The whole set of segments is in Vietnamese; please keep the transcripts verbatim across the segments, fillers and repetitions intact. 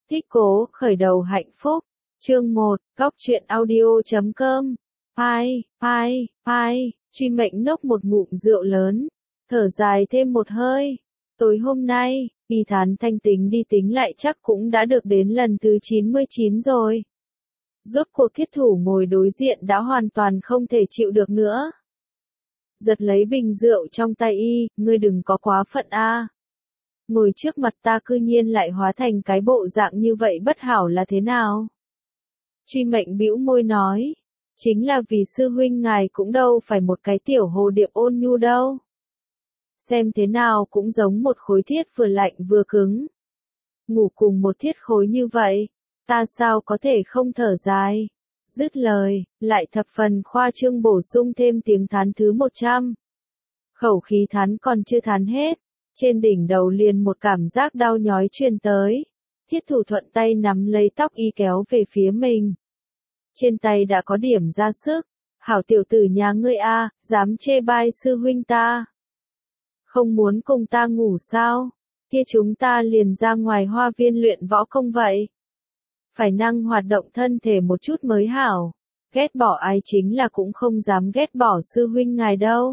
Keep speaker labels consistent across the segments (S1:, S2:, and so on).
S1: Thích cố, khởi đầu hạnh phúc. Chương một, góc truyện audio.com. Pai, pai, pai, Truy Mệnh nốc một ngụm rượu lớn, thở dài thêm một hơi. Tối hôm nay, Y Thán Thanh tính đi tính lại chắc cũng đã được đến lần thứ chín mươi chín rồi. Rốt cuộc Thiết Thủ ngồi đối diện đã hoàn toàn không thể chịu được nữa. Giật lấy bình rượu trong tay y, ngươi đừng có quá phận a. Ngồi trước mặt ta cư nhiên lại hóa thành cái bộ dạng như vậy bất hảo là thế nào? Truy Mệnh bĩu môi nói, chính là vì sư huynh ngài cũng đâu phải một cái tiểu hồ điệp ôn nhu đâu. Xem thế nào cũng giống một khối thiết vừa lạnh vừa cứng. Ngủ cùng một thiết khối như vậy, ta sao có thể không thở dài. Dứt lời, lại thập phần khoa trương bổ sung thêm tiếng thán thứ một trăm. Khẩu khí thán còn chưa thán hết, trên đỉnh đầu liền một cảm giác đau nhói truyền tới. Thiết Thủ thuận tay nắm lấy tóc y kéo về phía mình. Trên tay đã có điểm ra sức. Hảo tiểu tử nhà ngươi a, dám chê bai sư huynh ta. Không muốn cùng ta ngủ sao? Kia chúng ta liền ra ngoài hoa viên luyện võ công vậy. Phải năng hoạt động thân thể một chút mới hảo. Ghét bỏ ai chính là cũng không dám ghét bỏ sư huynh ngài đâu.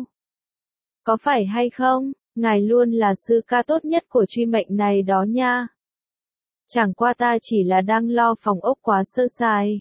S1: Có phải hay không, ngài luôn là sư ca tốt nhất của Truy Mệnh này đó nha. Chẳng qua ta chỉ là đang lo phòng ốc quá sơ sài.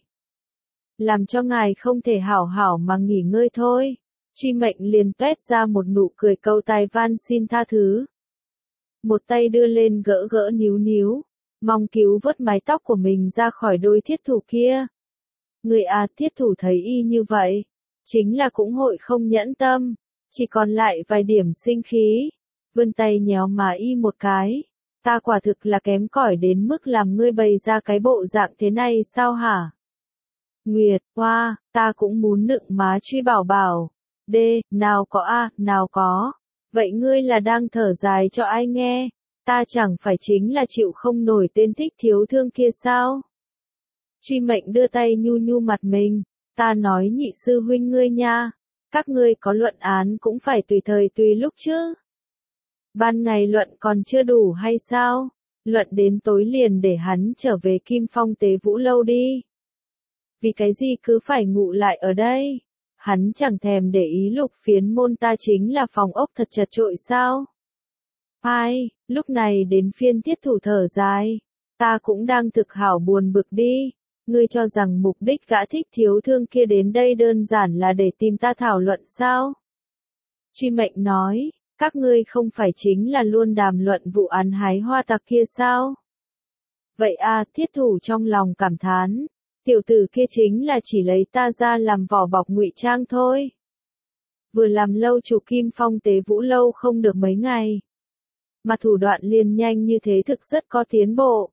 S1: Làm cho ngài không thể hảo hảo mà nghỉ ngơi thôi. Truy Mệnh liền tuét ra một nụ cười câu tài van xin tha thứ. Một tay đưa lên gỡ gỡ níu níu, mong cứu vớt mái tóc của mình ra khỏi đôi Thiết Thủ kia. Người à, Thiết Thủ thấy y như vậy, chính là cũng hội không nhẫn tâm, chỉ còn lại vài điểm sinh khí. Vươn tay nhéo mà y một cái, ta quả thực là kém cỏi đến mức làm ngươi bày ra cái bộ dạng thế này sao hả? Nguyệt, hoa, ta cũng muốn nựng má Truy bảo bảo. Đê, nào có a, nào có. Vậy ngươi là đang thở dài cho ai nghe? Ta chẳng phải chính là chịu không nổi tên Thích Thiếu Thương kia sao? Truy Mệnh đưa tay nhu nhu mặt mình. Ta nói nhị sư huynh ngươi nha. Các ngươi có luận án cũng phải tùy thời tùy lúc chứ. Ban ngày luận còn chưa đủ hay sao? Luận đến tối liền để hắn trở về Kim Phong Tế Vũ Lâu đi. Vì cái gì cứ phải ngủ lại ở đây? Hắn chẳng thèm để ý Lục Phiến môn ta chính là phòng ốc thật chật trội sao? Ai, lúc này đến phiên Thiết Thủ thở dài. Ta cũng đang thực hảo buồn bực đi. Ngươi cho rằng mục đích gã Thích Thiếu Thương kia đến đây đơn giản là để tìm ta thảo luận sao? Truy Mệnh nói, các ngươi không phải chính là luôn đàm luận vụ án hái hoa tặc kia sao? Vậy à, Thiết Thủ trong lòng cảm thán. Tiểu tử kia chính là chỉ lấy ta ra làm vỏ bọc ngụy trang thôi. Vừa làm lâu chủ Kim Phong Tế Vũ Lâu không được mấy ngày, mà thủ đoạn liền nhanh như thế thực rất có tiến bộ.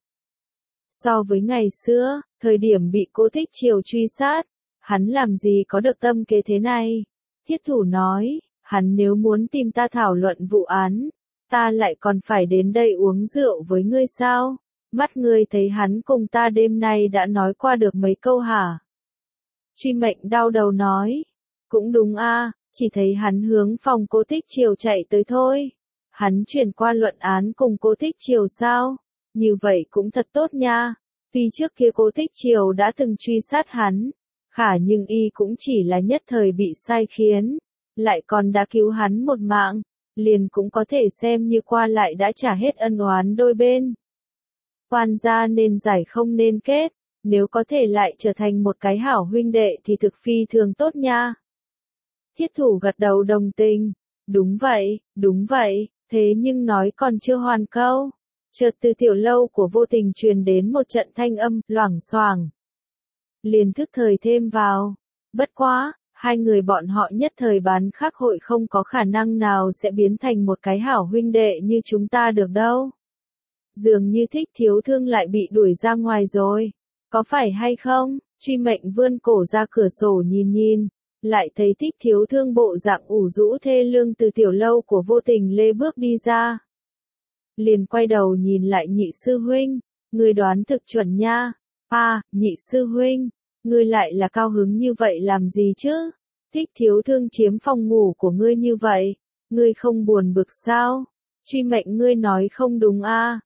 S1: So với ngày xưa, thời điểm bị Cố Thích Triều truy sát, hắn làm gì có được tâm kế thế này. Thiết Thủ nói, hắn nếu muốn tìm ta thảo luận vụ án, ta lại còn phải đến đây uống rượu với ngươi sao? Mắt ngươi thấy hắn cùng ta đêm nay đã nói qua được mấy câu hả? Truy Mệnh đau đầu nói, cũng đúng a, chỉ thấy hắn hướng phòng Cố Thích Triều chạy tới thôi. Hắn chuyển qua luận án cùng Cố Thích Triều sao? Như vậy cũng thật tốt nha. Tuy trước kia Cố Thích Triều đã từng truy sát hắn, khả nhưng y cũng chỉ là nhất thời bị sai khiến, lại còn đã cứu hắn một mạng, liền cũng có thể xem như qua lại đã trả hết ân oán đôi bên. Oan gia nên giải không nên kết, nếu có thể lại trở thành một cái hảo huynh đệ thì thực phi thường tốt nha. Thiết Thủ gật đầu đồng tình, đúng vậy, đúng vậy, thế nhưng nói còn chưa hoàn câu. Chợt từ tiểu lâu của Vô Tình truyền đến một trận thanh âm, loảng xoảng. Liền thức thời thêm vào. Bất quá, hai người bọn họ nhất thời bán khắc hội không có khả năng nào sẽ biến thành một cái hảo huynh đệ như chúng ta được đâu. Dường như Thích Thiếu Thương lại bị đuổi ra ngoài rồi. Có phải hay không? Truy Mệnh vươn cổ ra cửa sổ nhìn nhìn. Lại thấy Thích Thiếu Thương bộ dạng ủ rũ thê lương từ tiểu lâu của Vô Tình lê bước đi ra. Liền quay đầu nhìn lại nhị sư huynh. Ngươi đoán thực chuẩn nha. À, nhị sư huynh. Ngươi lại là cao hứng như vậy làm gì chứ? Thích Thiếu Thương chiếm phòng ngủ của ngươi như vậy. Ngươi không buồn bực sao? Truy Mệnh ngươi nói không đúng a.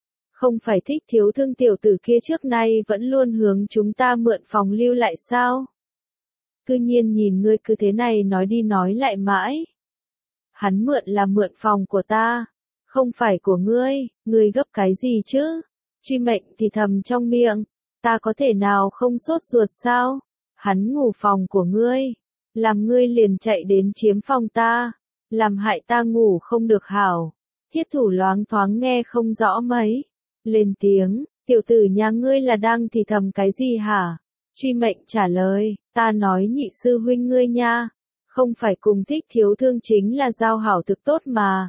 S1: Không phải Thích Thiếu Thương tiểu tử kia trước nay vẫn luôn hướng chúng ta mượn phòng lưu lại sao? Cư nhiên nhìn ngươi cứ thế này nói đi nói lại mãi. Hắn mượn là mượn phòng của ta, không phải của ngươi, ngươi gấp cái gì chứ? Truy Mệnh thì thầm trong miệng, ta có thể nào không sốt ruột sao? Hắn ngủ phòng của ngươi, làm ngươi liền chạy đến chiếm phòng ta, làm hại ta ngủ không được hảo. Thiết thủ loáng thoáng nghe không rõ mấy, lên tiếng, tiểu tử nhà ngươi là đang thì thầm cái gì hả? Truy Mệnh trả lời, ta nói nhị sư huynh ngươi nha, không phải cùng Thích Thiếu Thương chính là giao hảo thực tốt mà.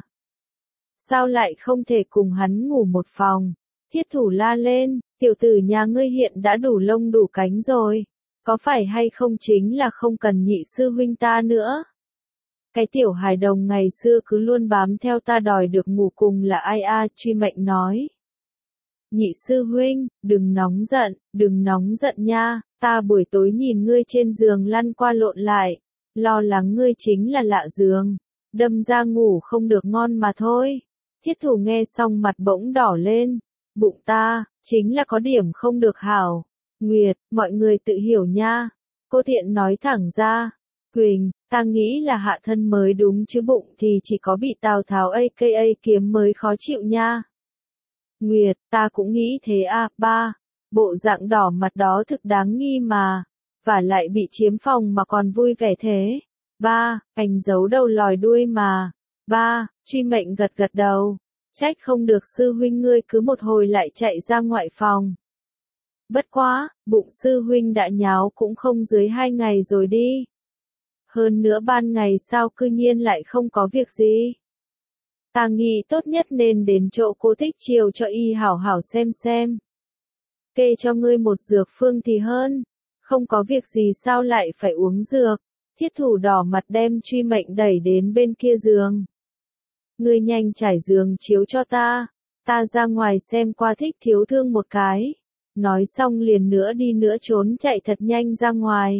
S1: Sao lại không thể cùng hắn ngủ một phòng? Thiết thủ la lên, tiểu tử nhà ngươi hiện đã đủ lông đủ cánh rồi, có phải hay không chính là không cần nhị sư huynh ta nữa? Cái tiểu hài đồng ngày xưa cứ luôn bám theo ta đòi được ngủ cùng là ai a? Truy Mệnh nói. Nhị sư huynh, đừng nóng giận, đừng nóng giận nha, ta buổi tối nhìn ngươi trên giường lăn qua lộn lại, lo lắng ngươi chính là lạ giường, đâm ra ngủ không được ngon mà thôi. Thiết thủ nghe xong mặt bỗng đỏ lên, bụng ta, chính là có điểm không được hảo. Nguyệt, mọi người tự hiểu nha. Cô Thiện nói thẳng ra. Quỳnh, ta nghĩ là hạ thân mới đúng chứ bụng thì chỉ có bị Tào Tháo a ca a Kiếm mới khó chịu nha. Nguyệt, ta cũng nghĩ thế à, ba. Bộ dạng đỏ mặt đó thực đáng nghi mà. Và lại bị chiếm phòng mà còn vui vẻ thế. Ba, anh giấu đầu lòi đuôi mà. Ba, Truy Mệnh gật gật đầu. Trách không được sư huynh ngươi cứ một hồi lại chạy ra ngoại phòng. Bất quá, bụng sư huynh đã nháo cũng không dưới hai ngày rồi đi. Hơn nữa ban ngày sao cư nhiên lại không có việc gì. Ta nghĩ tốt nhất nên đến chỗ cô Thích chiều cho y hảo hảo xem xem. Kê cho ngươi một dược phương thì hơn. Không có việc gì sao lại phải uống dược. Thiết thủ đỏ mặt đem Truy Mệnh đẩy đến bên kia giường. Ngươi nhanh trải giường chiếu cho ta. Ta ra ngoài xem qua Thích Thiếu Thương một cái. Nói xong liền nữa đi nữa trốn chạy thật nhanh ra ngoài.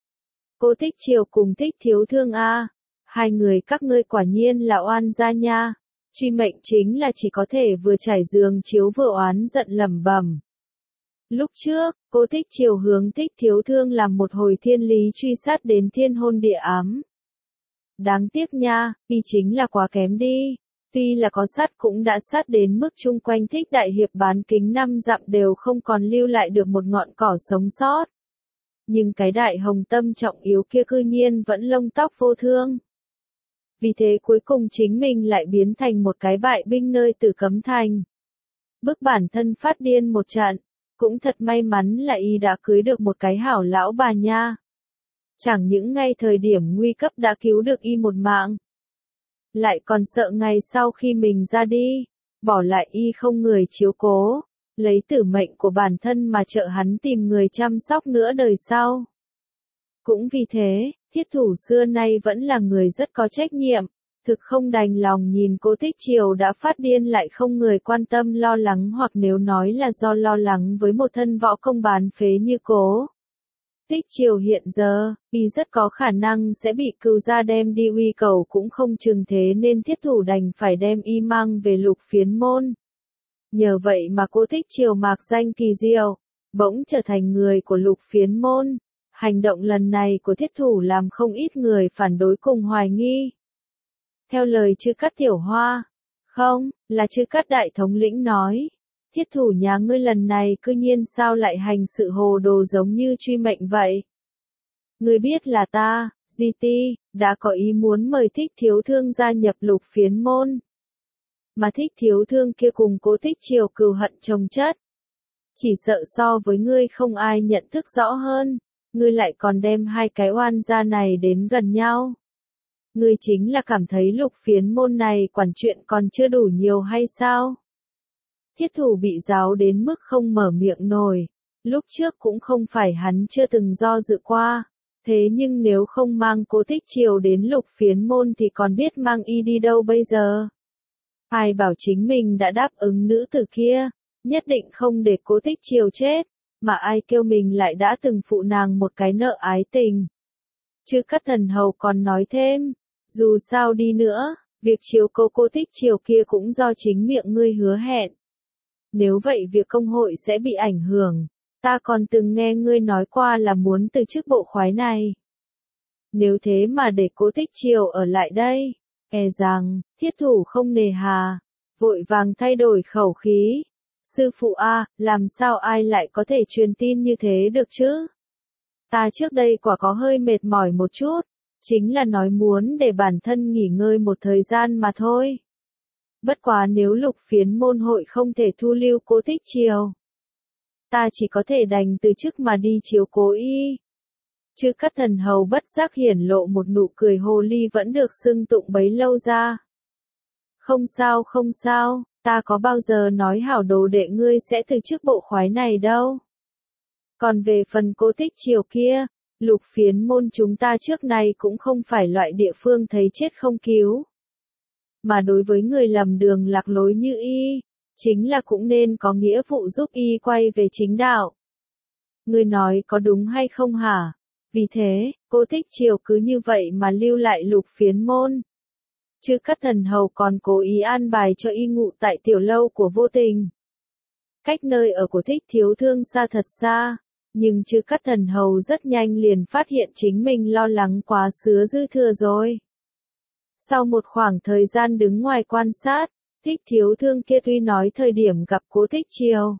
S1: Cô Thích chiều cùng Thích Thiếu Thương a, hai người các ngươi quả nhiên là oan gia nha. Truy Mệnh chính là chỉ có thể vừa trải giường chiếu vừa oán giận lẩm bẩm. Lúc trước, cô Thích chiều hướng Thích Thiếu Thương làm một hồi thiên lý truy sát đến thiên hôn địa ám. Đáng tiếc nha, y chính là quá kém đi. Tuy là có sát cũng đã sát đến mức chung quanh Thích đại hiệp bán kính năm dặm đều không còn lưu lại được một ngọn cỏ sống sót. Nhưng cái đại hồng tâm trọng yếu kia cư nhiên vẫn lông tóc vô thương. Vì thế cuối cùng chính mình lại biến thành một cái bại binh nơi Tử Cấm Thành. Bức bản thân phát điên một trận, cũng thật may mắn là y đã cưới được một cái hảo lão bà nha. Chẳng những ngay thời điểm nguy cấp đã cứu được y một mạng. Lại còn sợ ngày sau khi mình ra đi, bỏ lại y không người chiếu cố, lấy tử mệnh của bản thân mà trợ hắn tìm người chăm sóc nữa đời sau. Cũng vì thế, thiết thủ xưa nay vẫn là người rất có trách nhiệm, thực không đành lòng nhìn cô Thích chiều đã phát điên lại không người quan tâm lo lắng hoặc nếu nói là do lo lắng với một thân võ công bán phế như cố. Thích chiều hiện giờ, y rất có khả năng sẽ bị cừu gia đem đi uy cầu cũng không chừng thế nên thiết thủ đành phải đem y mang về Lục Phiến môn. Nhờ vậy mà cô Thích chiều mạc danh kỳ diệu, bỗng trở thành người của Lục Phiến môn. Hành động lần này của thiết thủ làm không ít người phản đối cùng hoài nghi. Theo lời Chư Cát Tiểu Hoa, không, là Chư Cát đại thống lĩnh nói, thiết thủ nhà ngươi lần này cư nhiên sao lại hành sự hồ đồ giống như Truy Mệnh vậy. Ngươi biết là ta, Di Ti, đã có ý muốn mời Thích Thiếu Thương gia nhập Lục Phiến môn. Mà Thích Thiếu Thương kia cùng Cố Thích chiều cừu hận chồng chất. Chỉ sợ so với ngươi không ai nhận thức rõ hơn, ngươi lại còn đem hai cái oan gia này đến gần nhau. Ngươi chính là cảm thấy Lục Phiến môn này quản chuyện còn chưa đủ nhiều hay sao? Thiết thủ bị giáo đến mức không mở miệng nổi. Lúc trước cũng không phải hắn chưa từng do dự qua. Thế nhưng nếu không mang Cố Thích chiều đến Lục Phiến môn thì còn biết mang y đi đâu bây giờ? Ai bảo chính mình đã đáp ứng nữ tử kia, nhất định không để Cố Thích chiều chết, mà ai kêu mình lại đã từng phụ nàng một cái nợ ái tình. Chư Cát Thần Hầu còn nói thêm, dù sao đi nữa, việc chiếu cố Cố Thích chiều kia cũng do chính miệng ngươi hứa hẹn. Nếu vậy việc công hội sẽ bị ảnh hưởng. Ta còn từng nghe ngươi nói qua là muốn từ chức bộ khoái này. Nếu thế mà để Cố Tích Triều ở lại đây, e rằng, thiết thủ không nề hà, vội vàng thay đổi khẩu khí. Sư phụ a, làm sao ai lại có thể truyền tin như thế được chứ? Ta trước đây quả có hơi mệt mỏi một chút, chính là nói muốn để bản thân nghỉ ngơi một thời gian mà thôi. Bất quá nếu Lục Phiến môn hội không thể thu lưu Cố Tích Triều, ta chỉ có thể đành từ chức mà đi chiếu cố y. Chư Cát Thần Hầu bất giác hiển lộ một nụ cười hồ ly vẫn được xưng tụng bấy lâu ra. Không sao không sao, ta có bao giờ nói hảo đồ đệ ngươi sẽ từ chức bộ khoái này đâu. Còn về phần Cố Tích Triều kia, Lục Phiến môn chúng ta trước nay cũng không phải loại địa phương thấy chết không cứu. Mà đối với người lầm đường lạc lối như y, chính là cũng nên có nghĩa vụ giúp y quay về chính đạo. Ngươi nói có đúng hay không hả? Vì thế, Cố Tích Triều cứ như vậy mà lưu lại Lục Phiến môn. Chư Cát Thần Hầu còn cố ý an bài cho y ngụ tại tiểu lâu của Vô Tình. Cách nơi ở của Thích Thiếu Thương xa thật xa, nhưng Chư Cát Thần Hầu rất nhanh liền phát hiện chính mình lo lắng quá sứa dư thừa rồi. Sau một khoảng thời gian đứng ngoài quan sát, Thích Thiếu Thương kia tuy nói thời điểm gặp Cố Tích Triều,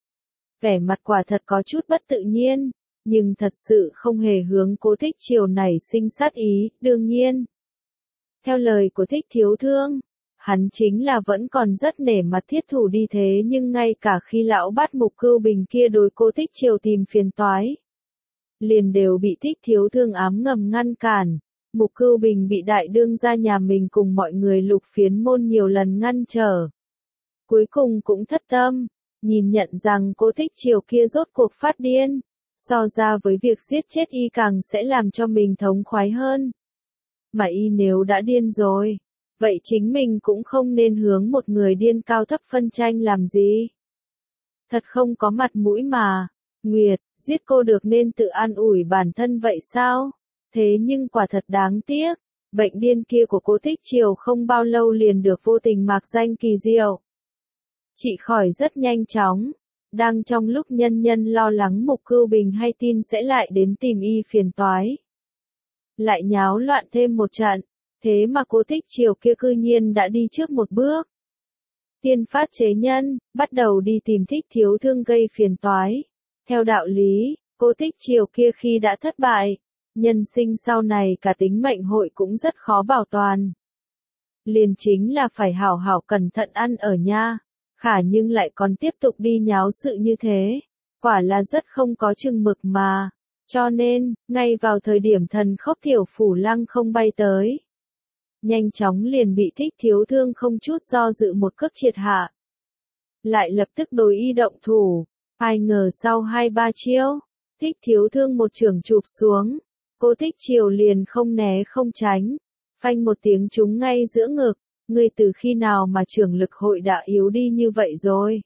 S1: vẻ mặt quả thật có chút bất tự nhiên, nhưng thật sự không hề hướng Cố Tích Triều này sinh sát ý, đương nhiên. Theo lời của Thích Thiếu Thương, hắn chính là vẫn còn rất nể mặt thiết thủ đi thế nhưng ngay cả khi lão bắt Mục Cưu Bình kia đối Cố Tích Triều tìm phiền toái, liền đều bị Thích Thiếu Thương ám ngầm ngăn cản. Mục Cưu Bình bị đại đương gia nhà mình cùng mọi người Lục Phiến môn nhiều lần ngăn trở. Cuối cùng cũng thất tâm, nhìn nhận rằng Cố Tích Triều kia rốt cuộc phát điên, so ra với việc giết chết y càng sẽ làm cho mình thống khoái hơn. Mà y nếu đã điên rồi, vậy chính mình cũng không nên hướng một người điên cao thấp phân tranh làm gì. Thật không có mặt mũi mà, Nguyệt, giết cô được nên tự an ủi bản thân vậy sao? Thế nhưng quả thật đáng tiếc, bệnh điên kia của Cố Tích Triều không bao lâu liền được Vô Tình mạc danh kỳ diệu. Trị khỏi rất nhanh chóng, đang trong lúc nhân nhân lo lắng Mục Cưu Bình hay tin sẽ lại đến tìm y phiền toái. Lại nháo loạn thêm một trận, thế mà Cố Tích Triều kia cư nhiên đã đi trước một bước. Tiên phát chế nhân, bắt đầu đi tìm Thích Thiếu Thương gây phiền toái. Theo đạo lý, Cố Tích Triều kia khi đã thất bại, nhân sinh sau này cả tính mệnh hội cũng rất khó bảo toàn. Liền chính là phải hảo hảo cẩn thận ăn ở nha, khả nhưng lại còn tiếp tục đi nháo sự như thế, quả là rất không có chừng mực mà. Cho nên, ngay vào thời điểm thần khốc Thiểu Phủ Lăng không bay tới, nhanh chóng liền bị Thích Thiếu Thương không chút do dự một cước triệt hạ. Lại lập tức đối y động thủ, ai ngờ sau hai ba chiêu, Thích Thiếu Thương một chưởng chụp xuống, Cố Tích Triều liền không né không tránh, phanh một tiếng trúng ngay giữa ngực, ngươi từ khi nào mà chưởng lực hội đã yếu đi như vậy rồi.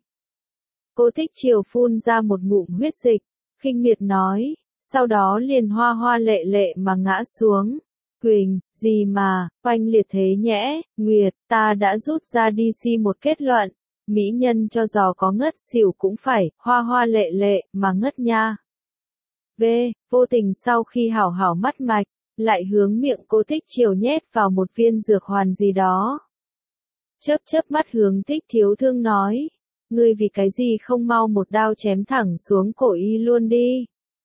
S1: Cố Tích Triều phun ra một ngụm huyết dịch, khinh miệt nói, sau đó liền hoa hoa lệ lệ mà ngã xuống. Quỳnh, gì mà, oanh liệt thế nhẽ, Nguyệt, ta đã rút ra đi si một kết luận, mỹ nhân cho giò có ngất xỉu cũng phải, hoa hoa lệ lệ, mà ngất nha. V, Vô Tình sau khi hảo hảo mắt mạch, lại hướng miệng Cố Tích Triều nhét vào một viên dược hoàn gì đó. Chớp chớp mắt hướng Thích Thiếu Thương nói, ngươi vì cái gì không mau một đao chém thẳng xuống cổ y luôn đi.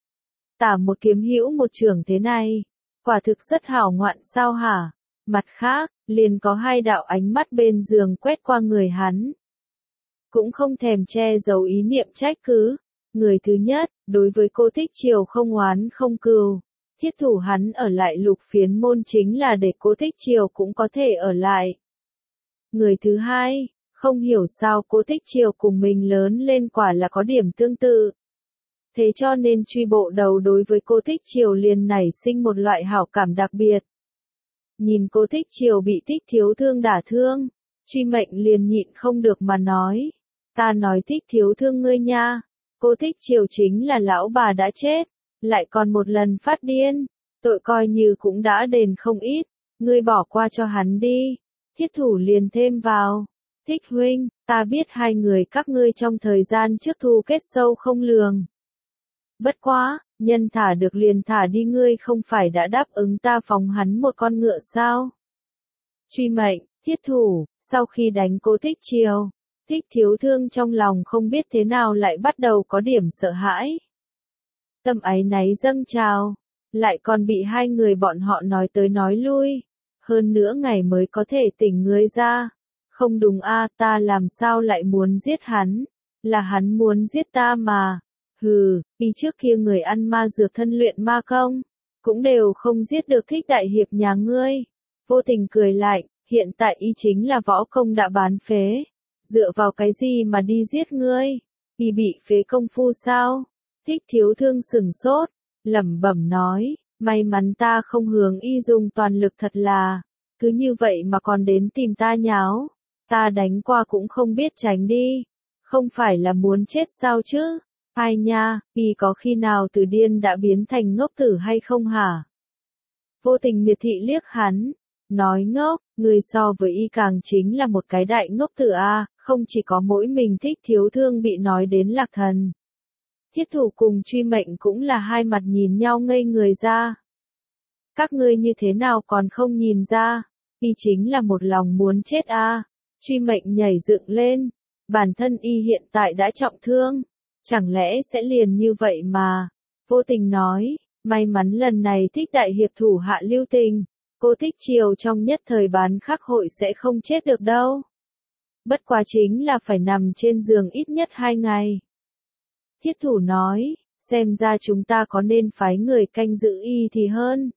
S1: Tả một kiếm hữu một trường thế này, quả thực rất hảo ngoạn sao hả? Mặt khác, liền có hai đạo ánh mắt bên giường quét qua người hắn. Cũng không thèm che giấu ý niệm trách cứ. Người thứ nhất, đối với Cố Tích Triều không oán không cừu, thiết thủ hắn ở lại Lục Phiến môn chính là để Cố Tích Triều cũng có thể ở lại. Người thứ hai, không hiểu sao Cố Tích Triều cùng mình lớn lên quả là có điểm tương tự. Thế cho nên truy bộ đầu đối với Cố Tích Triều liền nảy sinh một loại hảo cảm đặc biệt. Nhìn Cố Tích Triều bị Thích Thiếu Thương đả thương, truy mệnh liền nhịn không được mà nói, ta nói Thích Thiếu Thương ngươi nha, Cố Tích Triều chính là lão bà đã chết, lại còn một lần phát điên, tội coi như cũng đã đền không ít, ngươi bỏ qua cho hắn đi. Thiết thủ liền thêm vào, Thích huynh, ta biết hai người các ngươi trong thời gian trước thù kết sâu không lường. Bất quá, nhân thả được liền thả đi, ngươi không phải đã đáp ứng ta phóng hắn một con ngựa sao? Truy mệnh, Thiết Thủ, sau khi đánh Cố Thích Triều, Thích Thiếu Thương trong lòng không biết thế nào lại bắt đầu có điểm sợ hãi. Tâm áy náy dâng trào, lại còn bị hai người bọn họ nói tới nói lui, hơn nữa ngày mới có thể tỉnh người ra. Không đúng a, ta làm sao lại muốn giết hắn, là hắn muốn giết ta mà. Hừ, y trước kia người ăn ma dược thân luyện ma công, cũng đều không giết được Thích đại hiệp nhà ngươi. Vô Tình cười lại, hiện tại y chính là võ công đã bán phế, dựa vào cái gì mà đi giết ngươi? Y bị phế công phu sao? Thích Thiếu Thương sừng sốt, lẩm bẩm nói, may mắn ta không hướng y dùng toàn lực, thật là, cứ như vậy mà còn đến tìm ta nháo, ta đánh qua cũng không biết tránh đi, không phải là muốn chết sao chứ? Ai nha, y có khi nào từ điên đã biến thành ngốc tử hay không hả? Vô Tình miệt thị liếc hắn, nói ngốc, người so với y càng chính là một cái đại ngốc tử a, không chỉ có mỗi mình Thích Thiếu Thương bị nói đến lạc thần. Thiết Thủ cùng Truy Mệnh cũng là hai mặt nhìn nhau ngây người ra. Các ngươi như thế nào còn không nhìn ra, y chính là một lòng muốn chết a. Truy Mệnh nhảy dựng lên, bản thân y hiện tại đã trọng thương, chẳng lẽ sẽ liền như vậy mà? Vô Tình nói, may mắn lần này Thích đại hiệp thủ hạ lưu tình, Cố Thích Triều trong nhất thời bán khắc hội sẽ không chết được đâu. Bất quá chính là phải nằm trên giường ít nhất hai ngày. Thiết Thủ nói, xem ra chúng ta có nên phái người canh giữ y thì hơn.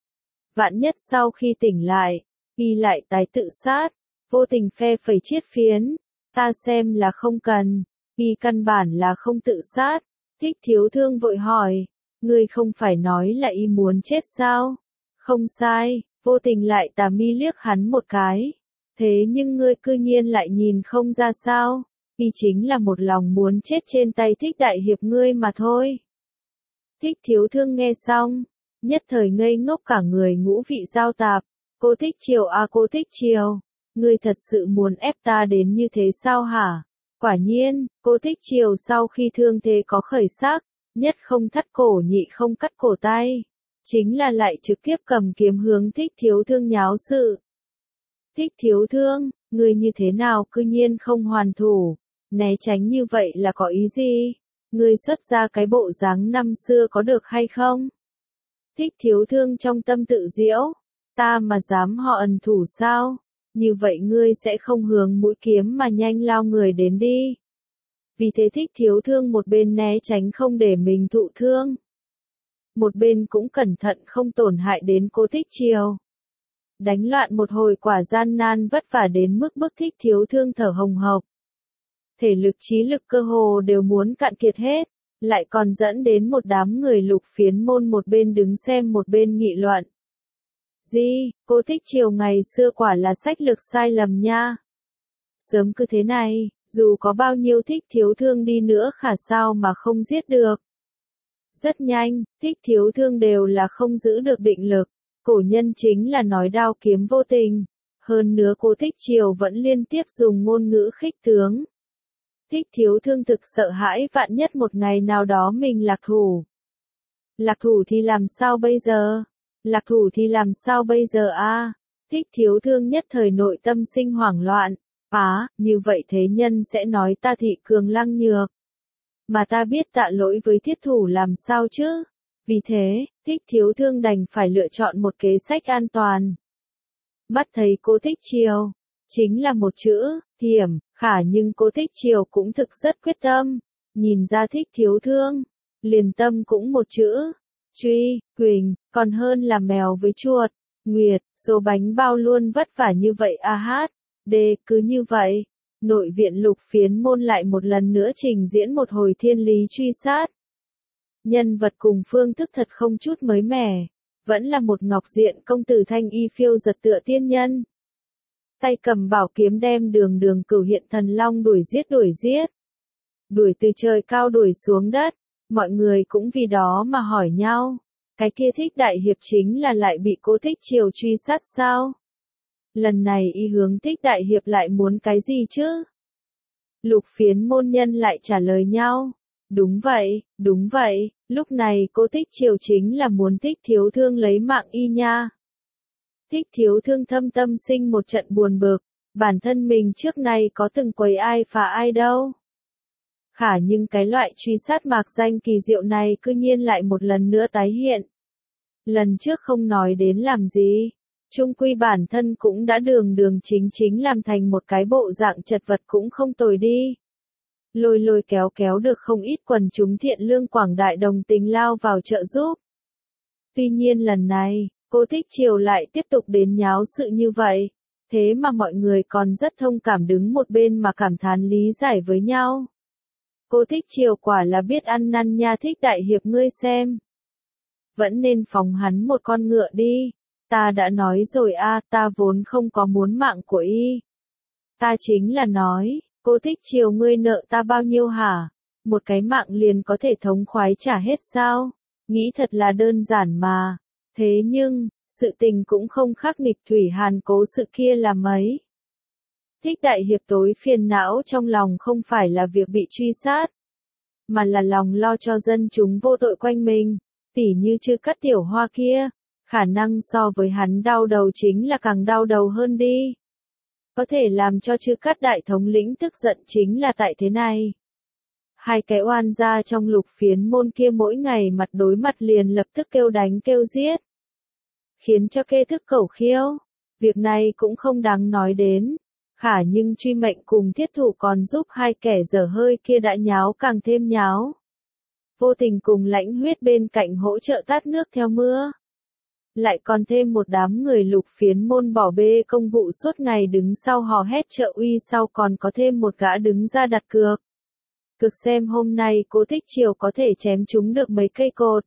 S1: Vạn nhất sau khi tỉnh lại, y lại tái tự sát. Vô Tình phe phẩy chiết phiến, ta xem là không cần, y căn bản là không tự sát. Thích Thiếu Thương vội hỏi, ngươi không phải nói là y muốn chết sao? Không sai. Vô Tình lại tà mi liếc hắn một cái. Thế nhưng ngươi cư nhiên lại nhìn không ra sao? Y chính là một lòng muốn chết trên tay Thích đại hiệp ngươi mà thôi. Thích Thiếu Thương nghe xong, nhất thời ngây ngốc cả người, ngũ vị giao tạp. Cố Thích Triều à, Cố Thích Triều, ngươi thật sự muốn ép ta đến như thế sao hả? Quả nhiên, Cố Thích Triều sau khi thương thế có khởi sắc, nhất không thắt cổ nhị không cắt cổ tay, chính là lại trực tiếp cầm kiếm hướng Thích Thiếu Thương nháo sự. Thích Thiếu Thương, ngươi như thế nào cư nhiên không hoàn thủ, né tránh như vậy là có ý gì? Ngươi xuất ra cái bộ dáng năm xưa có được hay không? Thích Thiếu Thương trong tâm tự diễu, ta mà dám họ ẩn thủ sao? Như vậy ngươi sẽ không hướng mũi kiếm mà nhanh lao người đến đi. Vì thế Thích Thiếu Thương một bên né tránh không để mình thụ thương, một bên cũng cẩn thận không tổn hại đến Cố Thích Triều. Đánh loạn một hồi quả gian nan vất vả đến mức bức Thích Thiếu Thương thở hồng hộc. Thể lực trí lực cơ hồ đều muốn cạn kiệt hết, lại còn dẫn đến một đám người Lục Phiến môn một bên đứng xem một bên nghị luận. Gì, Cố Thích Triều ngày xưa quả là sách lược sai lầm nha. Sớm cứ thế này, dù có bao nhiêu Thích Thiếu Thương đi nữa khả sao mà không giết được. Rất nhanh, Thích Thiếu Thương đều là không giữ được định lực, cổ nhân chính là nói đao kiếm vô tình, hơn nữa Cố Thích Triều vẫn liên tiếp dùng ngôn ngữ khích tướng. Thích Thiếu Thương thực sợ hãi vạn nhất một ngày nào đó mình lạc thủ. Lạc thủ thì làm sao bây giờ? Lạc thủ thì làm sao bây giờ a? À? Thích Thiếu Thương nhất thời nội tâm sinh hoảng loạn. Á, à, như vậy thế nhân sẽ nói ta thị cường lăng nhược. Mà ta biết tạ lỗi với Thiết Thủ làm sao chứ? Vì thế, Thích Thiếu Thương đành phải lựa chọn một kế sách an toàn. Mắt thấy Cố Thích Triều, chính là một chữ, thiểm, khả nhưng Cố Thích Triều cũng thực rất quyết tâm. Nhìn ra Thích Thiếu Thương, liền tâm cũng một chữ, truy, quỳnh, còn hơn là mèo với chuột. Nguyệt, số bánh bao luôn vất vả như vậy a hát. Đê, cứ như vậy, nội viện Lục Phiến môn lại một lần nữa trình diễn một hồi thiên lý truy sát. Nhân vật cùng phương thức thật không chút mới mẻ, vẫn là một ngọc diện công tử thanh y phiêu giật tựa tiên nhân. Tay cầm bảo kiếm đem đường đường cửu hiện thần long đuổi giết đuổi giết. Đuổi từ trời cao đuổi xuống đất, mọi người cũng vì đó mà hỏi nhau, cái kia Thích đại hiệp chính là lại bị Cố Thích Triều truy sát sao? Lần này y hướng Thích đại hiệp lại muốn cái gì chứ? Lục Phiến môn nhân lại trả lời nhau. Đúng vậy, đúng vậy, lúc này cô Thích Triều chính là muốn Thích thiếu thương lấy mạng y nha. Thích thiếu thương thâm tâm sinh một trận buồn bực, bản thân mình trước nay có từng quấy ai phá ai đâu. Khả nhưng cái loại truy sát mạc danh kỳ diệu này cư nhiên lại một lần nữa tái hiện. Lần trước không nói đến làm gì, chung quy bản thân cũng đã đường đường chính chính làm thành một cái bộ dạng chật vật cũng không tồi đi. Lôi lôi kéo kéo được không ít quần chúng thiện lương quảng đại đồng tình lao vào trợ giúp. Tuy nhiên lần này, cô Thích Triều lại tiếp tục đến nháo sự như vậy, thế mà mọi người còn rất thông cảm đứng một bên mà cảm thán lý giải với nhau. Cô Thích Triều quả là biết ăn năn nha Thích đại hiệp ngươi xem. Vẫn nên phóng hắn một con ngựa đi, ta đã nói rồi a, ta vốn không có muốn mạng của y. Ta chính là nói, cô Thích Triều ngươi nợ ta bao nhiêu hả? Một cái mạng liền có thể thống khoái trả hết sao? Nghĩ thật là đơn giản mà. Thế nhưng, sự tình cũng không khác nghịch Thủy Hàn cố sự kia là mấy. Thích đại hiệp tối phiền não trong lòng không phải là việc bị truy sát, mà là lòng lo cho dân chúng vô tội quanh mình, tỉ như Chư Cát Tiểu Hoa kia, khả năng so với hắn đau đầu chính là càng đau đầu hơn đi. Có thể làm cho Chư Cát đại thống lĩnh tức giận chính là tại thế này. Hai cái oan gia trong Lục Phiến môn kia mỗi ngày mặt đối mặt liền lập tức kêu đánh kêu giết, khiến cho kê thức cẩu khiêu. Việc này cũng không đáng nói đến, khả nhưng Truy Mệnh cùng Thiết Thủ còn giúp hai kẻ dở hơi kia đã nháo càng thêm nháo. Vô Tình cùng Lãnh Huyết bên cạnh hỗ trợ tát nước theo mưa. Lại còn thêm một đám người Lục Phiến môn bỏ bê công vụ suốt ngày đứng sau hò hét trợ uy, sau còn có thêm một gã đứng ra đặt cược. Cực xem hôm nay cô Thích Triều có thể chém chúng được mấy cây cột.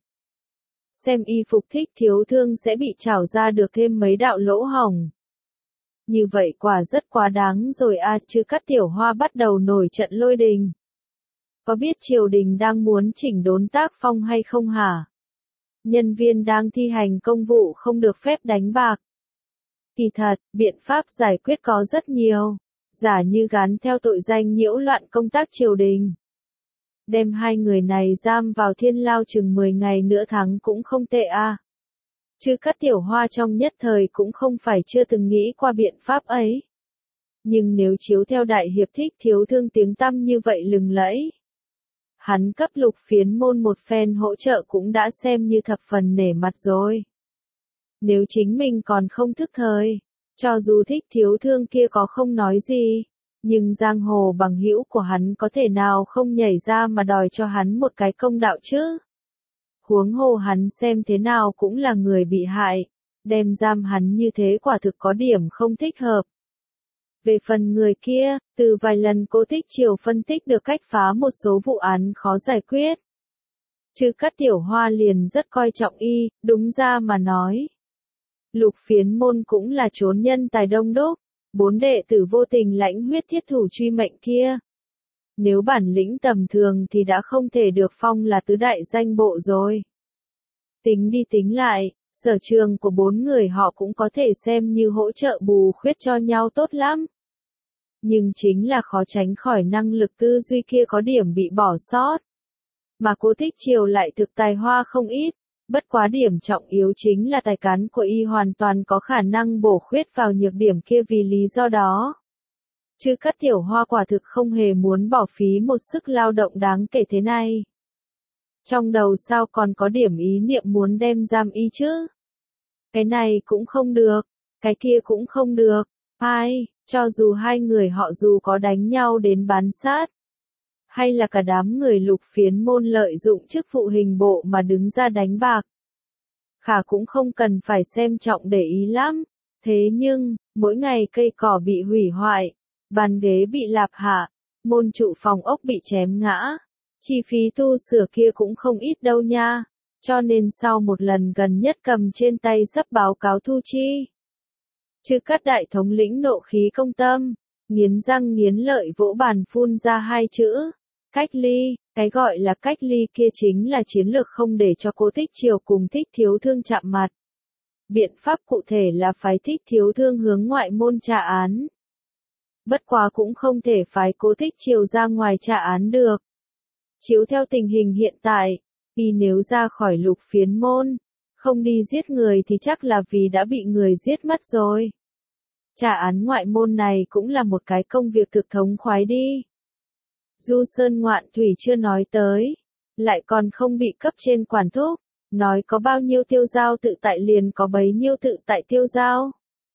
S1: Xem y phục Thích thiếu thương sẽ bị trảo ra được thêm mấy đạo lỗ hổng. Như vậy quả rất quá đáng rồi a, Chư Cát Tiểu Hoa bắt đầu nổi trận lôi đình. Có biết triều đình đang muốn chỉnh đốn tác phong hay không hả? Nhân viên đang thi hành công vụ không được phép đánh bạc. Kỳ thật, biện pháp giải quyết có rất nhiều, giả như gán theo tội danh nhiễu loạn công tác triều đình. Đem hai người này giam vào thiên lao chừng mười ngày nửa tháng cũng không tệ a. À. Chư Cát Tiểu Hoa trong nhất thời cũng không phải chưa từng nghĩ qua biện pháp ấy. Nhưng nếu chiếu theo đại hiệp Thích thiếu thương tiếng tăm như vậy lừng lẫy, hắn cấp Lục Phiến môn một phen hỗ trợ cũng đã xem như thập phần nể mặt rồi. Nếu chính mình còn không thức thời, cho dù Thích thiếu thương kia có không nói gì, nhưng giang hồ bằng hữu của hắn có thể nào không nhảy ra mà đòi cho hắn một cái công đạo chứ? Huống hồ hắn xem thế nào cũng là người bị hại, đem giam hắn như thế quả thực có điểm không thích hợp. Về phần người kia, từ vài lần cô Thích Triều phân tích được cách phá một số vụ án khó giải quyết. Chư Cát Tiểu Hoa liền rất coi trọng y, đúng ra mà nói. Lục Phiến môn cũng là chốn nhân tài đông đúc, bốn đệ tử Vô Tình Lãnh Huyết Thiết Thủ Truy Mệnh kia. Nếu bản lĩnh tầm thường thì đã không thể được phong là tứ đại danh bộ rồi. Tính đi tính lại, sở trường của bốn người họ cũng có thể xem như hỗ trợ bù khuyết cho nhau tốt lắm. Nhưng chính là khó tránh khỏi năng lực tư duy kia có điểm bị bỏ sót. Mà cô Thích Triều lại thực tài hoa không ít, bất quá điểm trọng yếu chính là tài cán của y hoàn toàn có khả năng bổ khuyết vào nhược điểm kia, vì lý do đó. Chư Cát Tiểu Hoa quả thực không hề muốn bỏ phí một sức lao động đáng kể thế này. Trong đầu sao còn có điểm ý niệm muốn đem giam y chứ? Cái này cũng không được, cái kia cũng không được, ai, cho dù hai người họ dù có đánh nhau đến bán sát, hay là cả đám người Lục Phiến môn lợi dụng chức vụ hình bộ mà đứng ra đánh bạc, khả cũng không cần phải xem trọng để ý lắm. Thế nhưng, mỗi ngày cây cỏ bị hủy hoại, bàn ghế bị lạp hạ, môn trụ phòng ốc bị chém ngã, chi phí tu sửa kia cũng không ít đâu nha, cho nên sau một lần gần nhất cầm trên tay sắp báo cáo thu chi. Chư Cát đại thống lĩnh nộ khí công tâm, nghiến răng nghiến lợi vỗ bàn phun ra hai chữ, cách ly. Cái gọi là cách ly kia chính là chiến lược không để cho cô Thích Triều cùng Thích thiếu thương chạm mặt. Biện pháp cụ thể là phái Thích Thiếu Thương hướng ngoại môn tra án. Bất quá cũng không thể phái Cố Thích Triều ra ngoài tra án được. Chiếu theo tình hình hiện tại, y nếu ra khỏi Lục Phiến môn, không đi giết người thì chắc là vì đã bị người giết mất rồi. Tra án ngoại môn này cũng là một cái công việc thực thống khoái đi. Du Sơn Ngoạn Thủy chưa nói tới, lại còn không bị cấp trên quản thúc, nói có bao nhiêu tiêu giao tự tại liền có bấy nhiêu tự tại tiêu giao.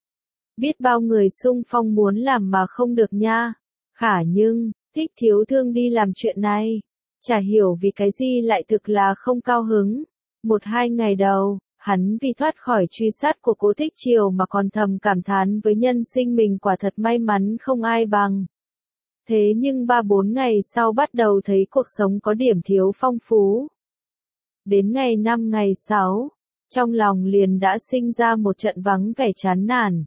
S1: Biết bao người xung phong muốn làm mà không được nha. Khả nhưng, Thích Thiếu Thương đi làm chuyện này, chả hiểu vì cái gì lại thực là không cao hứng. Một hai ngày đầu, hắn vì thoát khỏi truy sát của Cố Thích Triều mà còn thầm cảm thán với nhân sinh mình quả thật may mắn không ai bằng. Thế nhưng ba bốn ngày sau bắt đầu thấy cuộc sống có điểm thiếu phong phú. Đến ngày năm ngày sáu, trong lòng liền đã sinh ra một trận vắng vẻ chán nản.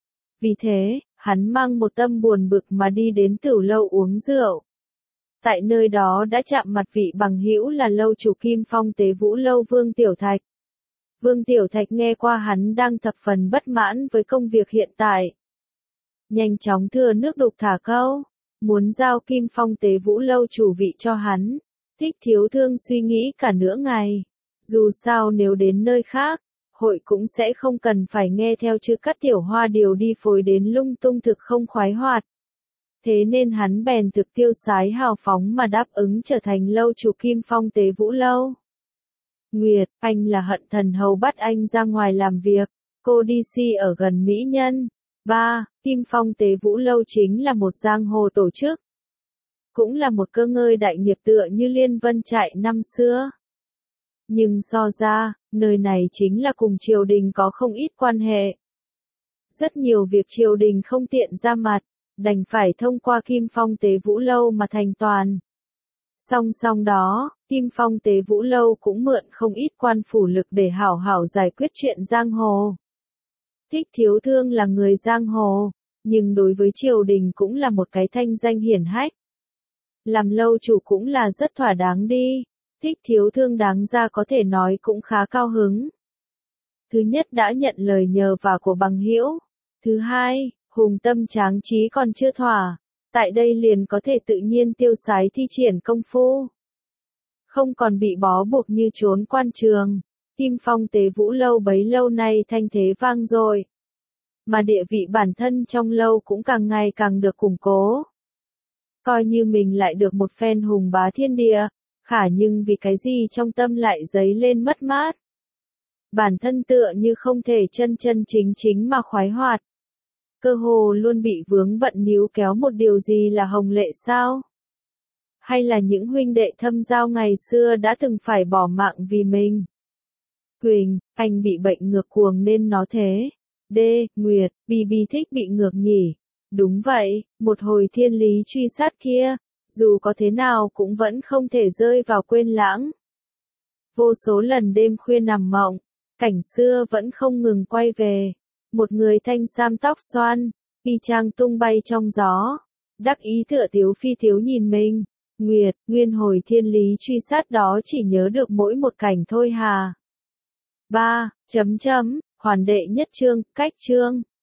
S1: Vì thế, hắn mang một tâm buồn bực mà đi đến Tửu Lâu uống rượu. Tại nơi đó đã chạm mặt vị bằng hữu là lâu chủ Kim Phong Tế Vũ Lâu Vương Tiểu Thạch. Vương Tiểu Thạch nghe qua hắn đang thập phần bất mãn với công việc hiện tại. Nhanh chóng thừa nước đục thả câu, muốn giao Kim Phong Tế Vũ Lâu chủ vị cho hắn. Thích Thiếu Thương suy nghĩ cả nửa ngày. Dù sao nếu đến nơi khác, hội cũng sẽ không cần phải nghe theo chữ Cát Tiểu Hoa điều đi phối đến lung tung thực không khoái hoạt. Thế nên hắn bèn thực tiêu sái hào phóng mà đáp ứng trở thành lâu chủ Kim Phong Tế Vũ Lâu. Nguyệt, anh là Hận Thần Hầu bắt anh ra ngoài làm việc, cô đi si ở gần Mỹ Nhân. ba. Kim Phong Tế Vũ Lâu chính là một giang hồ tổ chức. Cũng là một cơ ngơi đại nghiệp tựa như Liên Vân Trại năm xưa. Nhưng so ra, nơi này chính là cùng triều đình có không ít quan hệ. Rất nhiều việc triều đình không tiện ra mặt, đành phải thông qua Kim Phong Tế Vũ Lâu mà thành toàn. Song song đó, Kim Phong Tế Vũ Lâu cũng mượn không ít quan phủ lực để hảo hảo giải quyết chuyện giang hồ. Thích Thiếu Thương là người giang hồ, nhưng đối với triều đình cũng là một cái thanh danh hiển hách. Làm lâu chủ cũng là rất thỏa đáng đi. Thích Thiếu Thương đáng ra có thể nói cũng khá cao hứng. Thứ nhất đã nhận lời nhờ vả của bằng hữu. Thứ hai, hùng tâm tráng trí còn chưa thỏa. Tại đây liền có thể tự nhiên tiêu sái thi triển công phu. Không còn bị bó buộc như trốn quan trường. Kim Phong Tế Vũ Lâu bấy lâu nay thanh thế vang dội. Mà địa vị bản thân trong lâu cũng càng ngày càng được củng cố. Coi như mình lại được một phen hùng bá thiên địa. Khả nhưng vì cái gì trong tâm lại dấy lên mất mát. Bản thân tựa như không thể chân chân chính chính mà khoái hoạt. Cơ hồ luôn bị vướng bận níu kéo một điều gì là hồng lệ sao? Hay là những huynh đệ thâm giao ngày xưa đã từng phải bỏ mạng vì mình? Quỳnh, anh bị bệnh ngược cuồng nên nó thế. D. Nguyệt, Bì Bì thích bị ngược nhỉ? Đúng vậy, một hồi thiên lý truy sát kia. Dù có thế nào cũng vẫn không thể rơi vào quên lãng. Vô số lần đêm khuya nằm mộng, cảnh xưa vẫn không ngừng quay về. Một người thanh sam tóc xoăn, y chang tung bay trong gió. Đắc ý tựa Tiếu Phi thiếu nhìn mình. Nguyệt, nguyên hồi thiên lý truy sát đó chỉ nhớ được mỗi một cảnh thôi hà. ba. Chấm chấm, hoàn đệ nhất chương, cách chương.